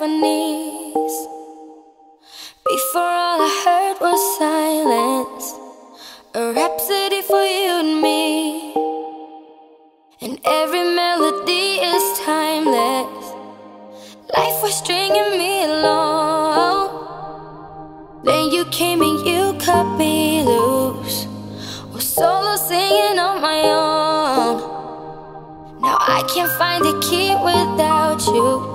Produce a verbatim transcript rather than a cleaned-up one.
symphonies. Before all I heard was silence, a rhapsody for you and me. And every melody is timeless. Life was stringing me along. Then you came and you cut me loose, was solo singing on my own. Now I can't find the key without you.